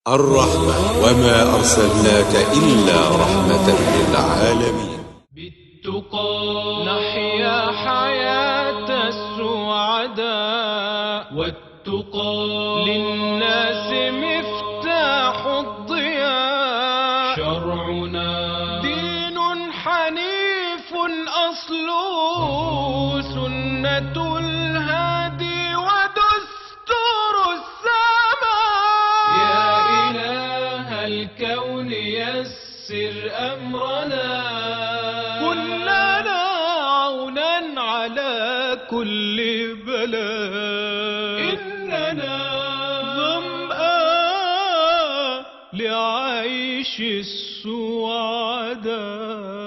الرحمة وما أرسلناك إلا رحمة للعالمين. بالتقى نحيا حياة السعداء، والتقى للناس مفتاح الضياء. شرعنا دين حنيف أصله سنة الهادي ودستور السماء. يا إله الكون يسر أمرنا، كن لنا عونا على كل بلاء. إننا ظمآن لعيش السعداء.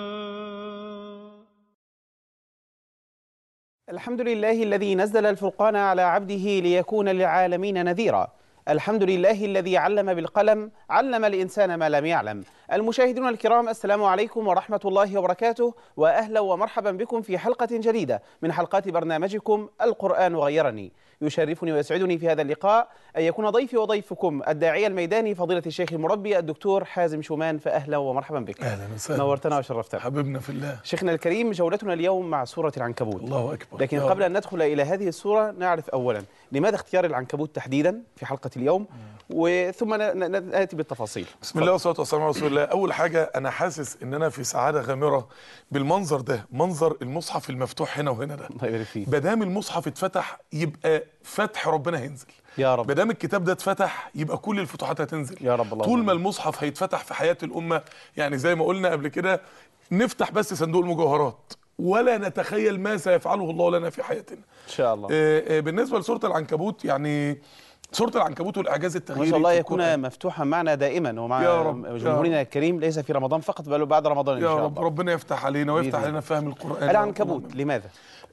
الحمد لله الذي نزل الفرقان على عبده ليكون للعالمين نذيرا. الحمد لله الذي علم بالقلم، علم الإنسان ما لم يعلم. المشاهدون الكرام، السلام عليكم ورحمة الله وبركاته، وأهلا ومرحبا بكم في حلقة جديدة من حلقات برنامجكم القرآن غيرني. يشرفني ويسعدني في هذا اللقاء أن يكون ضيفي وضيفكم الداعية الميداني فضيلة الشيخ المربي الدكتور حازم شومان، فأهلا ومرحبا بك. أهلا وسهلا، نورتنا وشرفتنا حبيبنا في الله. شيخنا الكريم، جولتنا اليوم مع سورة العنكبوت. الله أكبر. لكن قبل أن ندخل إلى هذه السورة نعرف أولا لماذا اختيار العنكبوت تحديدا في حلقة اليوم، وثم نأتي بالتفاصيل. بسم الله والصلاة والسلام على رسول الله. أول حاجة أنا حاسس إن أنا في سعادة غامرة بالمنظر ده، منظر المصحف المفتوح هنا وهنا ده. الله يبارك فيك. بدام المصحف اتفتح يبقى فتح ربنا هينزل يا رب. بدام الكتاب ده اتفتح يبقى كل الفتوحات هتنزل يا رب. الله طول ما الله. المصحف هيتفتح في حياة الأمة، يعني زي ما قلنا قبل كده، نفتح بس صندوق المجوهرات ولا نتخيل ما سيفعله الله لنا في حياتنا إن شاء الله. بالنسبة لسورة العنكبوت، يعني سورة العنكبوت والإعجاز التغييري، ما شاء الله يكون مفتوحا معنا دائما ومع يا رب جمهورنا الكريم، ليس في رمضان فقط بل بعد رمضان إن شاء الله. يا رب. ربنا يفتح علينا ويفتح علينا فهم القرآن. العنكبوت لماذا؟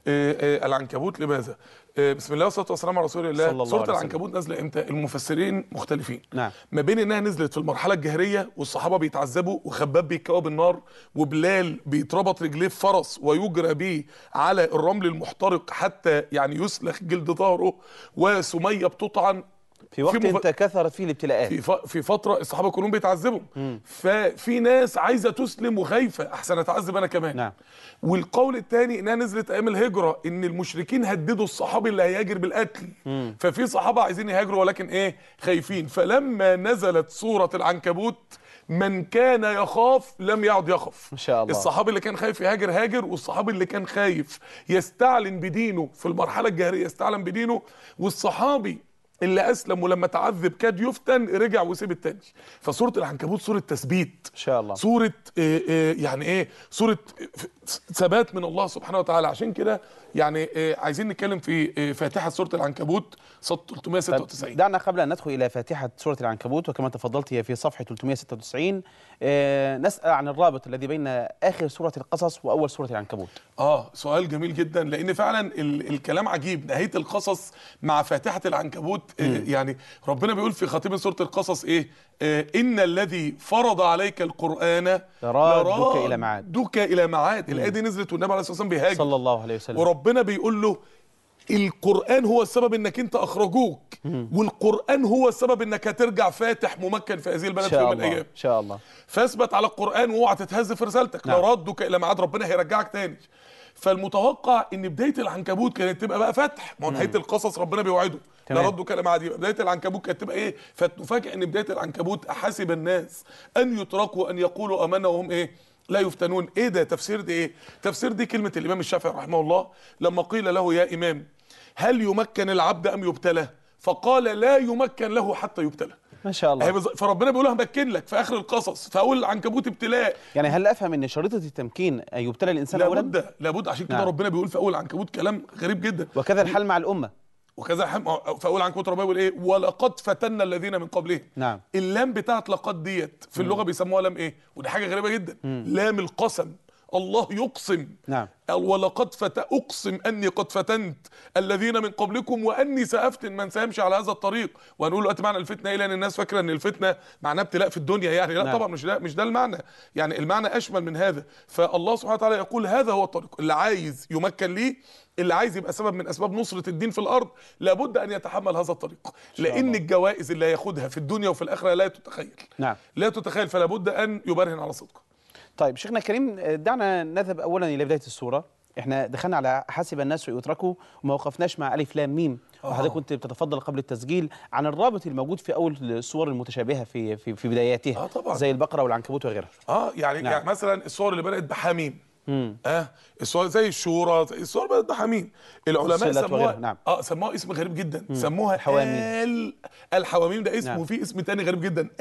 العنكبوت لماذا؟ بسم الله والصلاة والسلام على رسول الله. سورة العنكبوت نازلة امتى؟ المفسرين مختلفين. نعم. ما بين انها نزلت في المرحلة الجاهلية والصحابة بيتعذبوا وخباب بيتكوى بالنار وبلال بيتربط رجليه في فرس ويجرى بيه على الرمل المحترق حتى يعني يسلخ جلد ظهره، وسمية بتطعن في وقت كثرت فيه الابتلاءات، في فتره الصحابه كلهم بيتعذبوا، ففي ناس عايزه تسلم وخايفه احسن اتعذب انا كمان. نعم. والقول الثاني انها نزلت ايام الهجره، ان المشركين هددوا الصحابي اللي هيهاجر بالقتل، ففي صحابه عايزين يهاجروا ولكن خايفين. فلما نزلت سوره العنكبوت من كان يخاف لم يعد يخف. ما شاء الله. الصحابي اللي كان خايف يهاجر هاجر، والصحابي اللي كان خايف يستعلن بدينه في المرحله الجاهليه يستعلن بدينه، والصحابي اللي اسلم ولما تعذب كاد يفتن رجع وسيب التاني. فسوره العنكبوت سوره تثبيت ان شاء الله، سوره سوره ثبات من الله سبحانه وتعالى. عشان كده يعني عايزين نتكلم في فاتحه سوره العنكبوت صفحه 396. دعنا قبل ان ندخل الى فاتحه سوره العنكبوت، وكما تفضلت هي في صفحه 396، نسال عن الرابط الذي بين اخر سوره القصص واول سوره العنكبوت. سؤال جميل جدا، لان فعلا الكلام عجيب. نهايه القصص مع فاتحه العنكبوت، يعني ربنا بيقول في خاتمه سوره القصص ان الذي فرض عليك القران لرادك الى معاد. الى معاد. الايه دي نزلت والنبي عليه الصلاه والسلام بيهاجر صلى الله عليه وسلم، وربنا بيقول له القرآن هو السبب انك انت اخرجوك، والقرآن هو السبب انك هترجع فاتح ممكن في هذه البلد في يوم من الايام. ان شاء الله. فاثبت على القرآن واوعى تتهز في رسالتك. نعم. لردك الى ميعاد، ربنا هيرجعك تاني. فالمتوقع ان بدايه العنكبوت كانت تبقى بقى فتح، ما هو نهايه القصص ربنا بيوعده لردك الى ميعاد، بدايه العنكبوت كانت تبقى فتفاجئ ان بدايه العنكبوت احسب الناس ان يتركوا ان يقولوا امنا وهم لا يفتنون. ده تفسير دي تفسير دي كلمه الامام الشافعي رحمه الله لما قيل له يا امام هل يمكن العبد ام يبتلى؟ فقال لا يمكن له حتى يبتلى. ما شاء الله. فربنا بيقول همكن لك في اخر القصص، فاقول العنكبوت ابتلاء. يعني هل افهم ان شريطه التمكين ان يبتلى الانسان اولا؟ لابد. عشان كده ربنا بيقول في اول العنكبوت كلام غريب جدا. وكذا الحال مع الامه، وكذا في اول العنكبوت ربنا بيقول ولقد فتنا الذين من قبلهم. نعم. اللام بتاعت لقد ديت في اللغه بيسموها لام ودي حاجه غريبه جدا. لام القسم. الله يقسم. نعم. ولقد اقسم اني قد فتنت الذين من قبلكم واني سافتن من سيمشي على هذا الطريق. وهنقول دلوقتي معنى الفتنه ايه، لان الناس فاكره ان الفتنه معناها ابتلاء في الدنيا يعني. لا، نعم. طبعا مش ده المعنى، يعني المعنى اشمل من هذا. فالله سبحانه وتعالى يقول هذا هو الطريق، اللي عايز يمكن ليه، اللي عايز يبقى سبب من اسباب نصره الدين في الارض، لابد ان يتحمل هذا الطريق، لان الجوائز اللي هياخدها في الدنيا وفي الاخره لا تتخيل. نعم. لا تتخيل، فلا بد ان يبرهن على صدقه. طيب شيخنا الكريم، دعنا نذهب اولا الى بدايه السوره. احنا دخلنا على حسب الناس يتركوا وما وقفناش مع الف لام ميم، وحضرتك كنت بتتفضل قبل التسجيل عن الرابط الموجود في اول السور المتشابهه في بداياتها، طبعا، زي البقره والعنكبوت وغيرها. يعني نعم. يعني مثلا الصور اللي بدات بحميم، الصور زي الشورى، الصور بدات بحميم، العلماء سموها نعم. سموها اسم غريب جدا، سموها الحواميم. الحواميم ده اسم. نعم. وفي اسم تاني غريب جدا،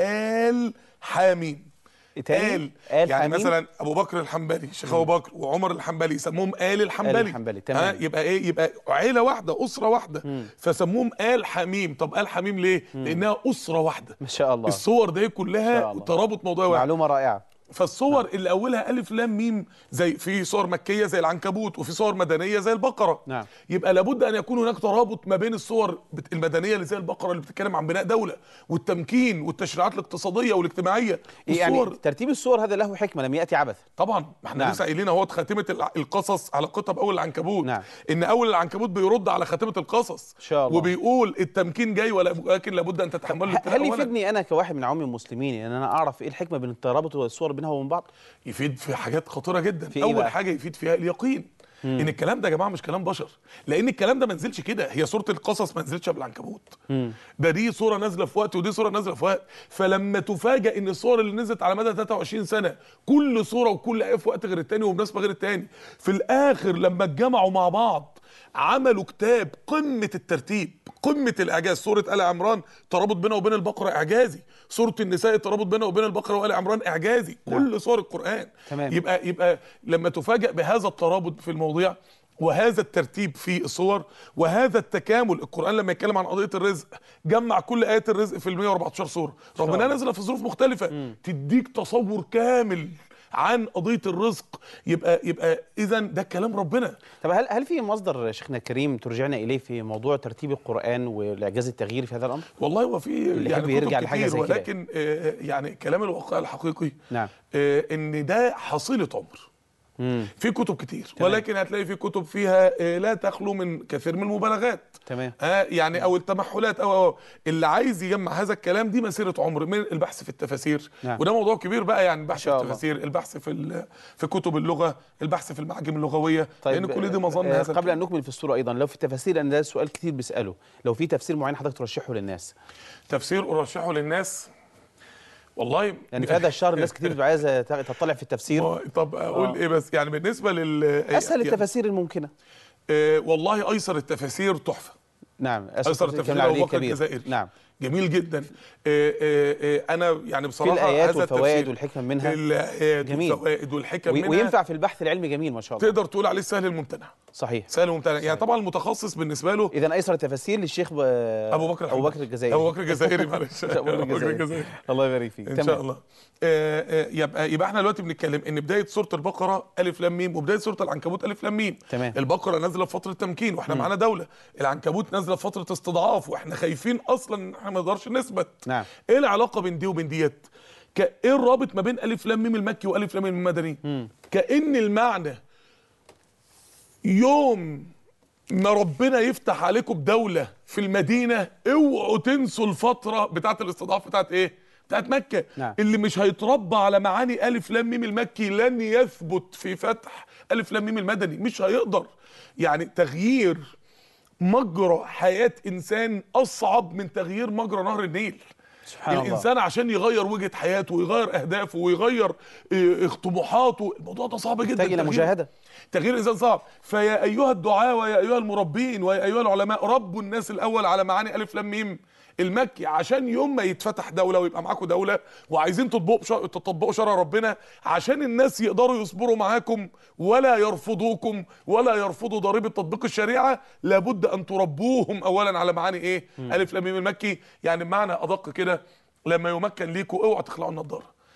حاميم. يعني حميم. مثلا ابو بكر الحنبلي، الشيخ ابو بكر وعمر الحنبلي يسموهم الحنبلي. تمام. يبقى ايه، يبقى عيله واحده، اسره واحده، فسموهم حميم. طب حميم ليه؟ لانها اسره واحده. ما شاء الله. الصور دي كلها ترابط موضوعي واحد. معلومه رائعه. فالصور اللي اولها الف لام ميم، زي في صور مكيه زي العنكبوت، وفي صور مدنيه زي البقره. نعم. يبقى لابد ان يكون هناك ترابط ما بين الصور المدنيه اللي زي البقره، اللي بتتكلم عن بناء دوله والتمكين والتشريعات الاقتصاديه والاجتماعيه. يعني ترتيب الصور هذا له حكمه، لم ياتي عبث. طبعا، ما احنا لسه قايلين اهوت خاتمه القصص علاقتها باول العنكبوت. نعم. ان اول العنكبوت بيرد على خاتمه القصص ان شاء الله، وبيقول التمكين جاي، ولكن لابد ان تتحملوا. هل يفيدني انا كواحد من عوام المسلمين ان انا اعرف ايه الحكمه بين الترابط والصور بينها وبين بعض؟ يفيد في حاجات خطيره جدا. في اول حاجه يفيد فيها اليقين، ان الكلام ده يا جماعه مش كلام بشر، لان الكلام ده ما نزلش كده. هي سوره القصص ما نزلتش بالعنكبوت، دي سوره نازله في وقت ودي سوره نازله في وقت. فلما تفاجئ ان الصور اللي نزلت على مدى 23 سنه كل سوره وكل ايه في وقت غير الثاني وبمناسبه غير الثاني، في الاخر لما اتجمعوا مع بعض عملوا كتاب قمه الترتيب، قمه الاعجاز. سوره ال عمران ترابط بينها وبين البقره اعجازي، سوره النساء ترابط بينها وبين البقره وال عمران اعجازي. كل سور القران. تمام. يبقى لما تفاجئ بهذا الترابط في المواضيع وهذا الترتيب في الصور وهذا التكامل، القرآن لما يتكلم عن قضية الرزق جمع كل آيات الرزق في 114 سورة، رغم انها نازلة في ظروف مختلفة تديك تصور كامل عن قضية الرزق. يبقى إذا ده كلام ربنا. طب هل في مصدر شيخنا الكريم ترجعنا إليه في موضوع ترتيب القرآن والإعجاز التغييري في هذا الأمر؟ والله هو في يعني يرجع لحاجة زي كده، ولكن يعني كلام الواقع الحقيقي نعم إن ده حصيلة عمر. في كتب كتير، تمام. ولكن هتلاقي في كتب فيها لا تخلو من كثير من المبالغات. تمام. يعني او التمحلات او اللي عايز يجمع هذا الكلام دي مسيره عمر من البحث في التفاسير. نعم. وده موضوع كبير بقى، يعني البحث في التفاسير، البحث في كتب اللغه، البحث في المعاجم اللغويه. طيب، لان كل دي مظن هذا قبل ان نكمل في الصوره ايضا، لو في التفاسير، ان ده سؤال كتير بيساله، لو في تفسير معين حضرتك ترشحه للناس؟ تفسير ارشحه للناس، والله يعني في هذا الشهر الناس كتير بتبقى عايزه تطلع في التفسير. طب اقول ايه بس، يعني بالنسبه اسهل التفاسير الممكنه. والله ايسر التفاسير تحفه. نعم، ايسر التفسير ابو بكر الجزائري. نعم، جميل جدا. انا يعني بصراحه في الايات والفوائد والحكم منها، الايات والفوائد والحكم منها، وينفع في البحث العلمي. جميل ما شاء الله. تقدر تقول عليه سهل الممتنع. صحيح، سهل الممتنع. يعني طبعا المتخصص بالنسبه له، اذا ايسر التفاسير للشيخ ابو بكر الجزائري. ابو بكر الجزائري معلش ابو بكر الجزائري، الله يبارك فيك. ان شاء الله. يبقى احنا دلوقتي بنتكلم ان بدايه سوره البقره الف لام ميم، وبدايه سوره العنكبوت الف لام ميم. تمام. البقره نازله في فتره تمكين واحنا معانا دوله، العنكبوت نازله في فتره استضعاف واحنا خايفين اصلا ان احنا ما نقدرش نثبت. نعم. ايه العلاقه بين دي وبين ديت؟ ايه الرابط ما بين الف لام ميم المكي والف لام ميم المدني؟ كأن المعنى يوم ما ربنا يفتح عليكم بدوله في المدينه اوعوا تنسوا الفتره بتاعه الاستضعاف بتاعه ايه؟ بتاعت مكة. نعم. اللي مش هيتربى على معاني ألف لام ميم المكي لن يثبت في فتح ألف لام ميم المدني، مش هيقدر. يعني تغيير مجرى حياة إنسان أصعب من تغيير مجرى نهر النيل. سبحان الإنسان الله. عشان يغير وجهة حياته ويغير أهدافه ويغير طموحاته، الموضوع ده صعب جدا. محتاج إلى مجاهدة. تغيير الإنسان صعب. فيا أيها الدعاة ويا أيها المربين ويا أيها العلماء، ربوا الناس الأول على معاني ألف لام ميم المكي، عشان يوم ما يتفتح دولة ويبقى معاكم دولة وعايزين تطبقوا شرع ربنا، عشان الناس يقدروا يصبروا معاكم ولا يرفضوكم ولا يرفضوا ضريبة تطبيق الشريعة، لابد أن تربوهم أولا على معاني إيه؟ ألف لام ميم المكي. يعني بمعنى أدق كده، لما يمكن ليكم اوعوا تخلعوا النضارة،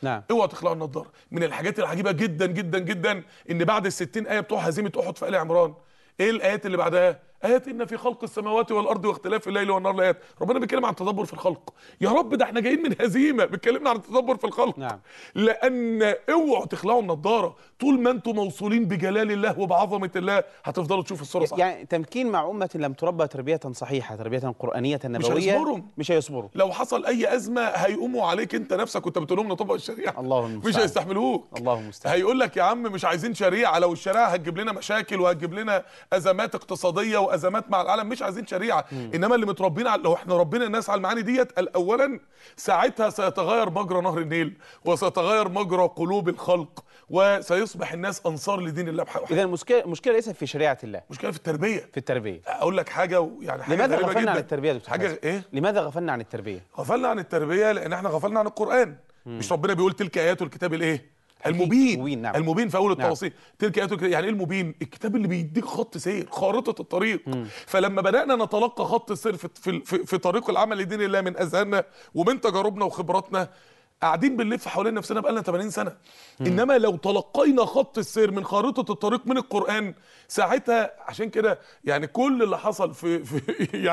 نعم. اوعوا تخلعوا النضاره. من الحاجات العجيبه جدا جدا جدا ان بعد ال60 ايه بتوع هزيمه احد في ال عمران، ايه الايات اللي بعدها؟ ايات ان في خلق السماوات والارض واختلاف الليل والنهار لايات. ربنا بيتكلم عن التدبر في الخلق. يا رب ده احنا جايين من هزيمه بيتكلمنا عن التدبر في الخلق. نعم. لان اوعوا تخلعوا النضاره، طول ما انتم موصولين بجلال الله وبعظمه الله هتفضلوا تشوفوا الصوره صح. يعني تمكين مع أمة لم تربى تربية صحيحة، تربية قرآنية نبوية، مش هيصبروا. لو حصل اي ازمه هيقوموا عليك انت نفسك وانت بتقول لهم نطبق الشريعه. الله المستعان. مش هيستحملوك. الله المستعان. هيقول لك يا عم مش عايزين شريعه، لو الشريعه هتجيب لنا مشاكل وهتجيب لنا ازمات اقتصاديه وازمات مع العالم، مش عايزين شريعه. انما اللي متربيين لو احنا ربنا الناس على المعاني ديت اولا ساعتها سيتغير مجرى نهر النيل وسيتغير مجرى قلوب الخلق وسيصبح الناس انصار لدين الله بحق. اذا المشكله ليست في شريعه الله، مشكله في التربيه. في التربيه. اقول لك حاجه يعني حاجه لماذا غريبه غفلنا جدا عن التربيه يا دكتور حاجه حازم؟ ايه؟ لماذا غفلنا عن التربيه؟ غفلنا عن التربيه لان احنا غفلنا عن القران. مش ربنا بيقول تلك ايات الكتاب الايه؟ المبين. نعم. المبين في اول نعم. التوصيل. تلك ايات الكتاب، يعني ايه المبين؟ الكتاب اللي بيديك خط سير، خارطه الطريق. فلما بدانا نتلقى خط السير في طريق العمل لدين الله من اذهاننا ومن تجاربنا وخبراتنا، قاعدين بنلف حوالين نفسنا بقالنا 80 سنه. انما لو تلقينا خط السير من خارطه الطريق من القران ساعتها، عشان كده يعني كل اللي حصل في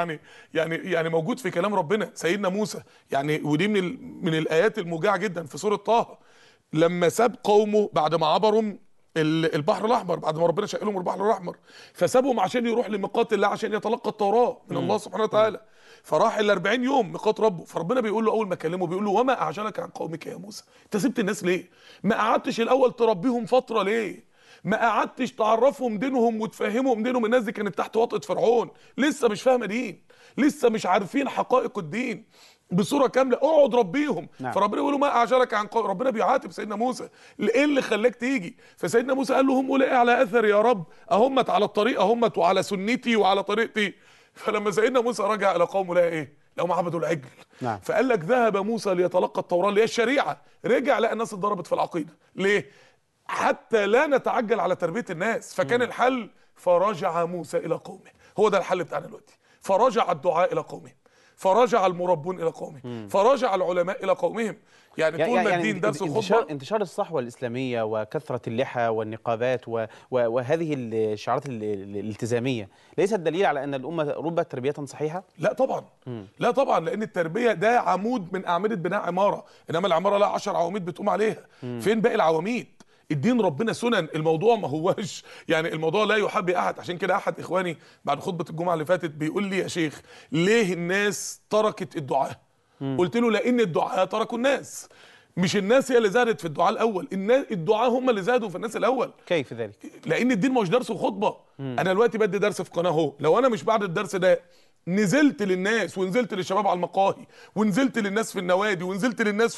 يعني موجود في كلام ربنا. سيدنا موسى يعني، ودي من الايات الموجعه جدا في سوره طه، لما ساب قومه بعد ما عبروا البحر الاحمر، بعد ما ربنا شق لهم البحر الاحمر، فسابهم عشان يروح لميقات الله عشان يتلقى التوراه من الله سبحانه وتعالى. فراح ال40 يوم ميقات ربه، فربنا بيقول له اول ما كلمه بيقول له وما اعجلك عن قومك يا موسى؟ انت سبت الناس ليه؟ ما قعدتش الاول تربيهم فتره ليه؟ ما قعدتش تعرفهم دينهم وتفهمهم دينهم؟ الناس دي كانت تحت وطأة فرعون، لسه مش فاهمه دين، لسه مش عارفين حقائق الدين بصوره كامله، اقعد ربيهم. نعم. فربنا بيقول له ما اعجلك عن قوم. ربنا بيعاتب سيدنا موسى، ايه اللي خلاك تيجي؟ فسيدنا موسى قال له هم اولئك على اثر يا رب، اهمت على الطريق، اهمت وعلى سنتي وعلى طريقتي. فلما سيدنا موسى رجع الى قومه لقى ايه؟ لقوا عبدوا العجل. نعم. فقال لك ذهب موسى ليتلقى التوراه اللي هي الشريعه، رجع لقى الناس اتضربت في العقيده. ليه؟ حتى لا نتعجل على تربيه الناس. فكان الحل فرجع موسى الى قومه. هو ده الحل بتاعنا دلوقتي. فرجع الدعاء الى قومه، فرجع المربون الى قومهم، فرجع العلماء الى قومهم. يعني طول ما الدين درس الخطبه. انتشار الصحوه الاسلاميه وكثره اللحى والنقابات وهذه الشعارات الالتزاميه ليست دليل على ان الامه ربت تربيه صحيحه؟ لا طبعا. لا طبعا، لان التربيه ده عمود من اعمده بناء عماره، انما العماره لها 10 عواميد بتقوم عليها. فين باقي العواميد؟ الدين ربنا سنن. الموضوع ما هوش يعني الموضوع لا يحب احد. عشان كده احد اخواني بعد خطبه الجمعه اللي فاتت بيقول لي يا شيخ ليه الناس تركت الدعاء؟ قلت له لان الدعاء تركوا الناس، مش الناس هي اللي زادت في الدعاء الاول، الدعاء هم اللي زادوا في الناس الاول. كيف ذلك؟ لان الدين مش درس وخطبه. انا دلوقتي بدي درس في قناه اهو، لو انا مش بعد الدرس ده نزلت للناس ونزلت للشباب على المقاهي ونزلت للناس في النوادي ونزلت للناس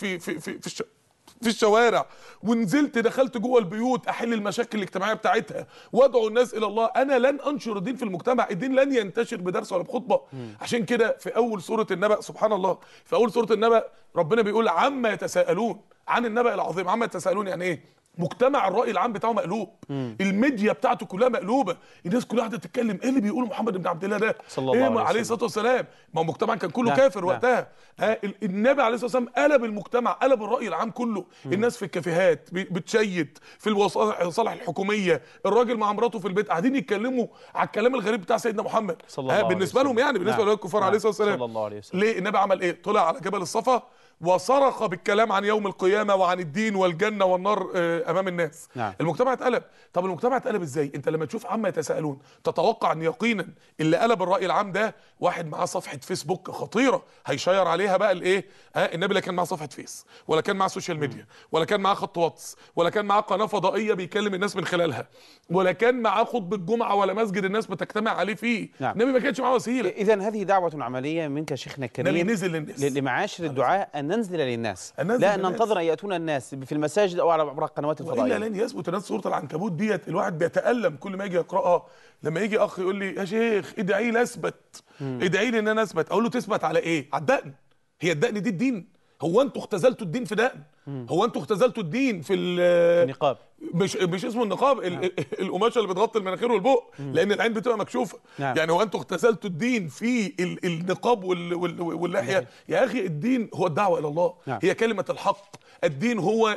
في الشوارع ونزلت دخلت جوه البيوت احل المشاكل الاجتماعيه بتاعتها وادعو الناس الى الله، انا لن انشر الدين في المجتمع. الدين لن ينتشر بدرس ولا بخطبه. عشان كده في اول سوره النبأ سبحان الله، في اول سوره النبأ ربنا بيقول عما يتساءلون عن النبأ العظيم. عما يتساءلون يعني ايه؟ مجتمع الرأي العام بتاعه مقلوب. الميديا بتاعته كلها مقلوبه، الناس كلها قاعده تتكلم ايه اللي بيقوله محمد بن عبد الله ده؟ صلى الله عليه الصلاه والسلام. ما هو المجتمع كان كله كافر وقتها. النبي عليه الصلاه والسلام قلب المجتمع، قلب الرأي العام كله. الناس في الكافيهات بتشيد، في المصالح الحكوميه الراجل مع مراته في البيت قاعدين يتكلموا على الكلام الغريب بتاع سيدنا محمد صلى الله عليه وسلم. بالنسبه لهم يعني بالنسبه للكفار عليه الصلاه والسلام. صلى الله عليه وسلم. ليه النبي عمل ايه؟ طلع على جبل الصفا وصرخ بالكلام عن يوم القيامه وعن الدين والجنه والنار امام الناس. نعم. المجتمع اتقلب. طب المجتمع اتقلب ازاي؟ انت لما تشوف عما يتساءلون تتوقع ان يقينا اللي قلب الراي العام ده واحد معاه صفحه فيسبوك خطيره هيشير عليها بقى الايه؟ النبي لا كان معاه صفحه فيس ولا كان معاه سوشيال ميديا ولا كان معاه خط واتس ولا كان معاه قناه فضائيه بيكلم الناس من خلالها ولا كان معاه خطبه جمعه ولا مسجد الناس بتجتمع عليه فيه. نعم. النبي ما كانش معاه وسيله. اذا هذه دعوه عمليه منك شيخنا الكريم. النبي نزل للناس لمعاشر الدعاء ان ننزل للناس، لا ان ننتظر ان ياتون الناس في المساجد او على عبر القنوات الفضائيه. والا لن يثبت الناس. سوره العنكبوت ديت الواحد بيتالم كل ما يجي يقراها. لما يجي اخ يقول لي يا شيخ ادعي لي اثبت، ادعي لي ان انا اثبت، اقول له تثبت على ايه؟ على الدقن. هي الدقن دي الدين؟ هو انتوا اختزلتوا الدين في دقن؟ هو انتوا اختزلتوا الدين في النقاب؟ مش اسمه النقاب، القماشه اللي بتغطي المناخير والبق، لان العين بتبقى مكشوفه. يعني هو انتوا اختزلتوا الدين في النقاب واللحيه؟ يا اخي الدين هو الدعوه الى الله، هي كلمه الحق، الدين هو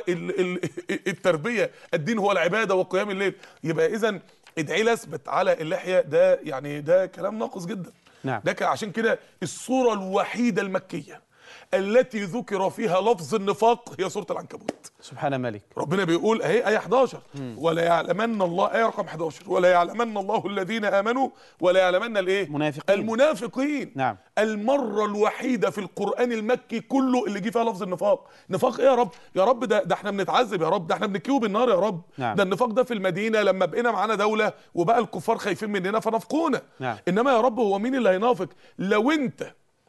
التربيه، الدين هو العباده وقيام الليل. يبقى اذا ادعي لي اثبت على اللحيه، ده يعني ده كلام ناقص جدا. ده عشان كده السوره الوحيده المكيه التي ذكر فيها لفظ النفاق هي سورة العنكبوت. سبحان ملك. ربنا بيقول اهي آية 11 ولا يعلمن الله، آية رقم 11 ولا يعلمن الله الذين آمنوا ولا يعلمن الايه؟ المنافقين. نعم. المرة الوحيدة في القرآن المكي كله اللي جه فيها لفظ النفاق. نفاق ايه يا رب؟ يا رب ده احنا بنتعذب يا رب، ده احنا بنكيو بالنار يا رب. نعم. ده النفاق ده في المدينة لما بقينا معانا دولة وبقى الكفار خايفين مننا فنافقونا. نعم. انما يا رب هو مين اللي هينافق؟ لو انت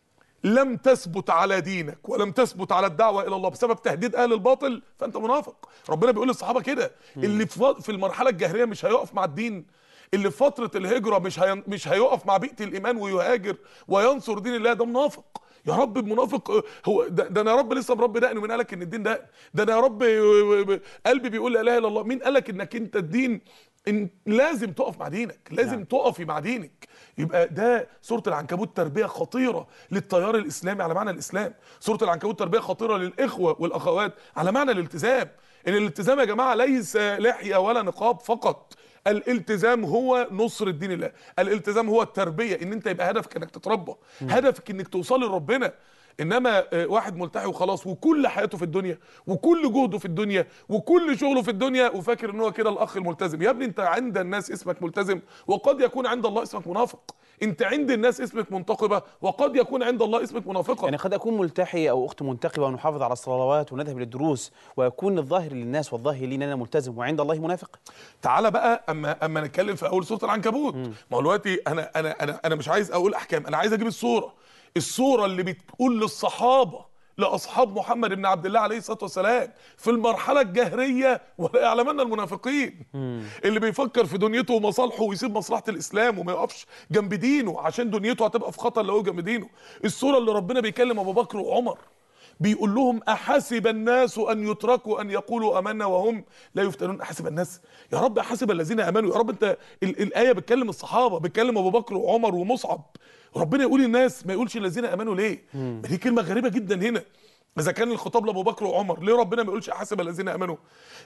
لم تثبت على دينك ولم تثبت على الدعوة إلى الله بسبب تهديد أهل الباطل فأنت منافق. ربنا بيقول للصحابة كده، اللي في المرحلة الجاهلية مش هيقف مع الدين، اللي في فترة الهجرة مش هيقف مع بيئة الإيمان ويهاجر وينصر دين الله، ده منافق. يا رب المنافق هو ده انا يا رب لسه مربي دقني، ومين قالك ان الدين ده انا يا رب قلبي بيقول لا اله الا الله، مين قالك انك انت الدين إن لازم تقف مع دينك، لازم تقفي مع دينك. يبقى ده سورة العنكبوت تربية خطيرة للتيار الإسلامي على معنى الإسلام. سورة العنكبوت تربية خطيرة للإخوة والأخوات على معنى الالتزام. إن الالتزام يا جماعة ليس لحية ولا نقاب فقط، الالتزام هو نصر الدين الله، الالتزام هو التربية، إن أنت يبقى هدفك إنك تتربى، هدفك إنك توصل لربنا. انما واحد ملتحي وخلاص وكل حياته في الدنيا وكل جهده في الدنيا وكل شغله في الدنيا وفاكر ان هو كده الاخ الملتزم. يا ابني انت عند الناس اسمك ملتزم وقد يكون عند الله اسمك منافق. انت عند الناس اسمك منتقبه وقد يكون عند الله اسمك منافقه. يعني قد اكون ملتحي او اخت منتقبه ونحافظ على الصلوات ونذهب للدروس ويكون الظاهر للناس والظاهر لي ان انا ملتزم وعند الله منافق. تعالى بقى اما نتكلم في اول سوره العنكبوت. ما هو دلوقتي انا مش عايز اقول احكام، انا عايز اجيب الصورة اللي بتقول للصحابة لأصحاب محمد بن عبد الله عليه الصلاة والسلام في المرحلة الجاهلية ولا يعلمن المنافقين. اللي بيفكر في دنيته ومصالحه ويسيب مصلحة الإسلام وما يقفش جنب دينه عشان دنيته هتبقى في خطر لو هو جنب دينه. الصورة اللي ربنا بيكلم أبو بكر وعمر بيقول لهم أحسب الناس أن يتركوا أن يقولوا آمنا وهم لا يفتنون. أحسب الناس يا رب، أحسب الذين آمنوا يا رب. أنت الآية بتكلم الصحابة، بتكلم أبو بكر وعمر ومصعب، ربنا يقول الناس ما يقولش الذين آمنوا ليه؟ دي كلمة غريبة جدا هنا. إذا كان الخطاب لأبو بكر وعمر، ليه ربنا ما يقولش أحسب الذين آمنوا؟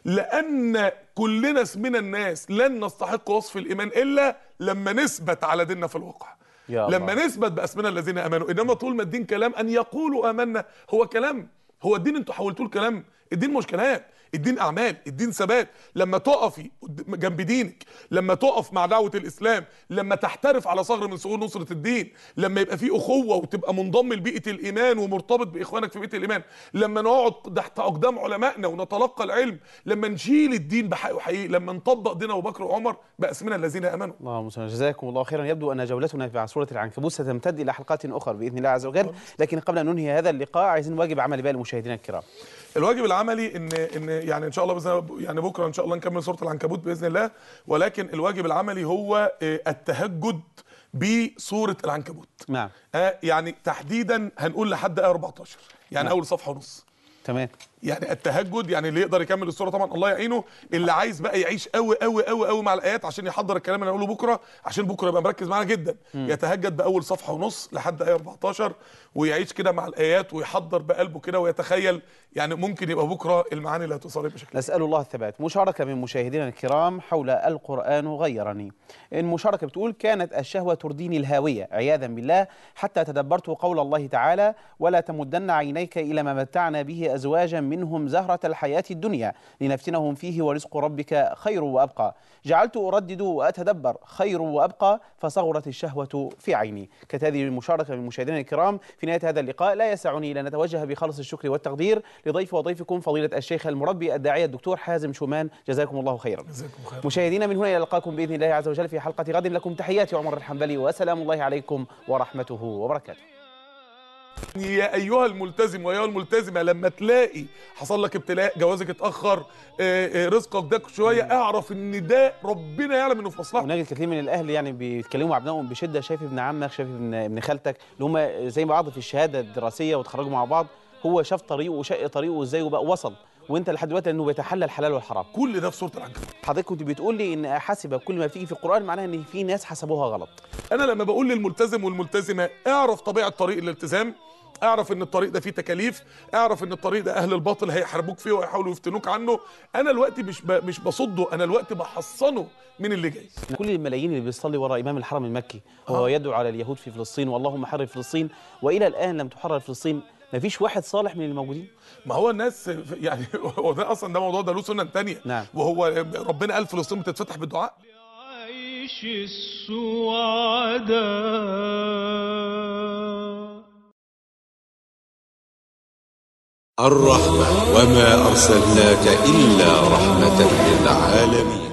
لأن كلنا من الناس لن نستحق وصف الإيمان إلا لما نثبت على ديننا في الواقع، لما نثبت باسمنا الذين آمنوا. إنما طول ما الدين كلام أن يقولوا آمنا، هو كلام، هو الدين انتوا حولتوه الكلام. الدين مش كلام، الدين اعمال، الدين ثبات. لما تقفي جنب دينك، لما تقف مع دعوه الاسلام، لما تحترف على ثغر من ثغور نصره الدين، لما يبقى في اخوه وتبقى منضم لبيئه الايمان ومرتبط باخوانك في بيئه الايمان، لما نقعد تحت اقدام علمائنا ونتلقى العلم، لما نشيل الدين بحقه وحقيقي، لما نطبق دين ابو بكر وعمر باسمنا الذين امنوا. اللهم صل. جزاكم الله خيرا. يبدو ان جولتنا في سوره العنكبوت ستمتد الى حلقات اخرى باذن الله عز وجل، لكن قبل ان ننهي هذا اللقاء عايزين واجب عملي بقى لمشاهدينا الكرام. الواجب العملي ان يعني ان شاء الله يعني بكره ان شاء الله نكمل سوره العنكبوت باذن الله، ولكن الواجب العملي هو التهجد بسوره العنكبوت. نعم. يعني تحديدا هنقول لحد ايه 14، يعني نعم. اول صفحه ونص. تمام. يعني التهجد، يعني اللي يقدر يكمل السوره طبعا الله يعينه، اللي عايز بقى يعيش قوي قوي قوي قوي مع الايات عشان يحضر الكلام اللي هنقوله بكره، عشان بكره يبقى مركز معانا جدا. يتهجد باول صفحه ونص لحد ايه 14 ويعيش كده مع الايات ويحضر بقلبه كده ويتخيل، يعني ممكن يبقى بكره المعاني اللي هتوصل بشكل. نسال الله الثبات. مشاركه من مشاهدينا الكرام حول القران غيرني. المشاركه بتقول: كانت الشهوه ترديني الهاويه عياذا بالله حتى تدبرت قول الله تعالى: ولا تمدن عينيك الى ما متعنا به ازواجا منهم زهرة الحياة الدنيا لنفتنهم فيه ورزق ربك خير وأبقى. جعلت أردد وأتدبر خير وأبقى فصغرت الشهوة في عيني. كانت هذه المشاركة من مشاهدينا الكرام في نهاية هذا اللقاء. لا يسعني إلا أن نتوجه بخالص الشكر والتقدير لضيف وضيفكم فضيلة الشيخ المربي الداعية الدكتور حازم شومان، جزاكم الله خيرا. مشاهدينا من هنا إلى لقاكم بإذن الله عز وجل في حلقة غد. لكم تحياتي عمر الحنبلي، وسلام الله عليكم ورحمته وبركاته. يا ايها الملتزم وايها الملتزمه، لما تلاقي حصل لك ابتلاء، جوازك اتاخر، رزقك ضاق شويه، اعرف ان ده ربنا يعلم انه في مصلحتك. ونجد كثير من الاهل يعني بيتكلموا مع ابنائهم بشده: شايف ابن عمك، شايف ابن خالتك اللي هم زي بعض في الشهاده الدراسيه وتخرجوا مع بعض، هو شاف طريقه وشق طريقه ازاي وبقى وصل، وانت لحد دلوقتي انه بيتحلى الحلال والحرام. كل ده في سوره العنكبوت. حضرتك كنت بتقول لي ان حاسبه كل ما بتيجي في القران معناها ان في ناس حسبوها غلط. انا لما بقول للملتزم والملتزمه اعرف طبيعه طريق الالتزام، اعرف ان الطريق ده فيه تكاليف، اعرف ان الطريق ده اهل الباطل هيحاربوك فيه ويحاولوا يفتنوك عنه، انا الوقت مش بصده، انا الوقت بحصنه من اللي جاي. كل الملايين اللي بيصلي وراء امام الحرم المكي وهو يدعو على اليهود في فلسطين واللهم حرر فلسطين، والى الان لم تحرر فلسطين، ما فيش واحد صالح من الموجودين. ما هو الناس يعني هو ده اصلا ده موضوع ده له سنن ثانيه. نعم. وهو ربنا قال فلسطين بتتفتح بالدعاء. عيش السعداء. الرحمة وما أرسلناك إلا رحمة للعالمين.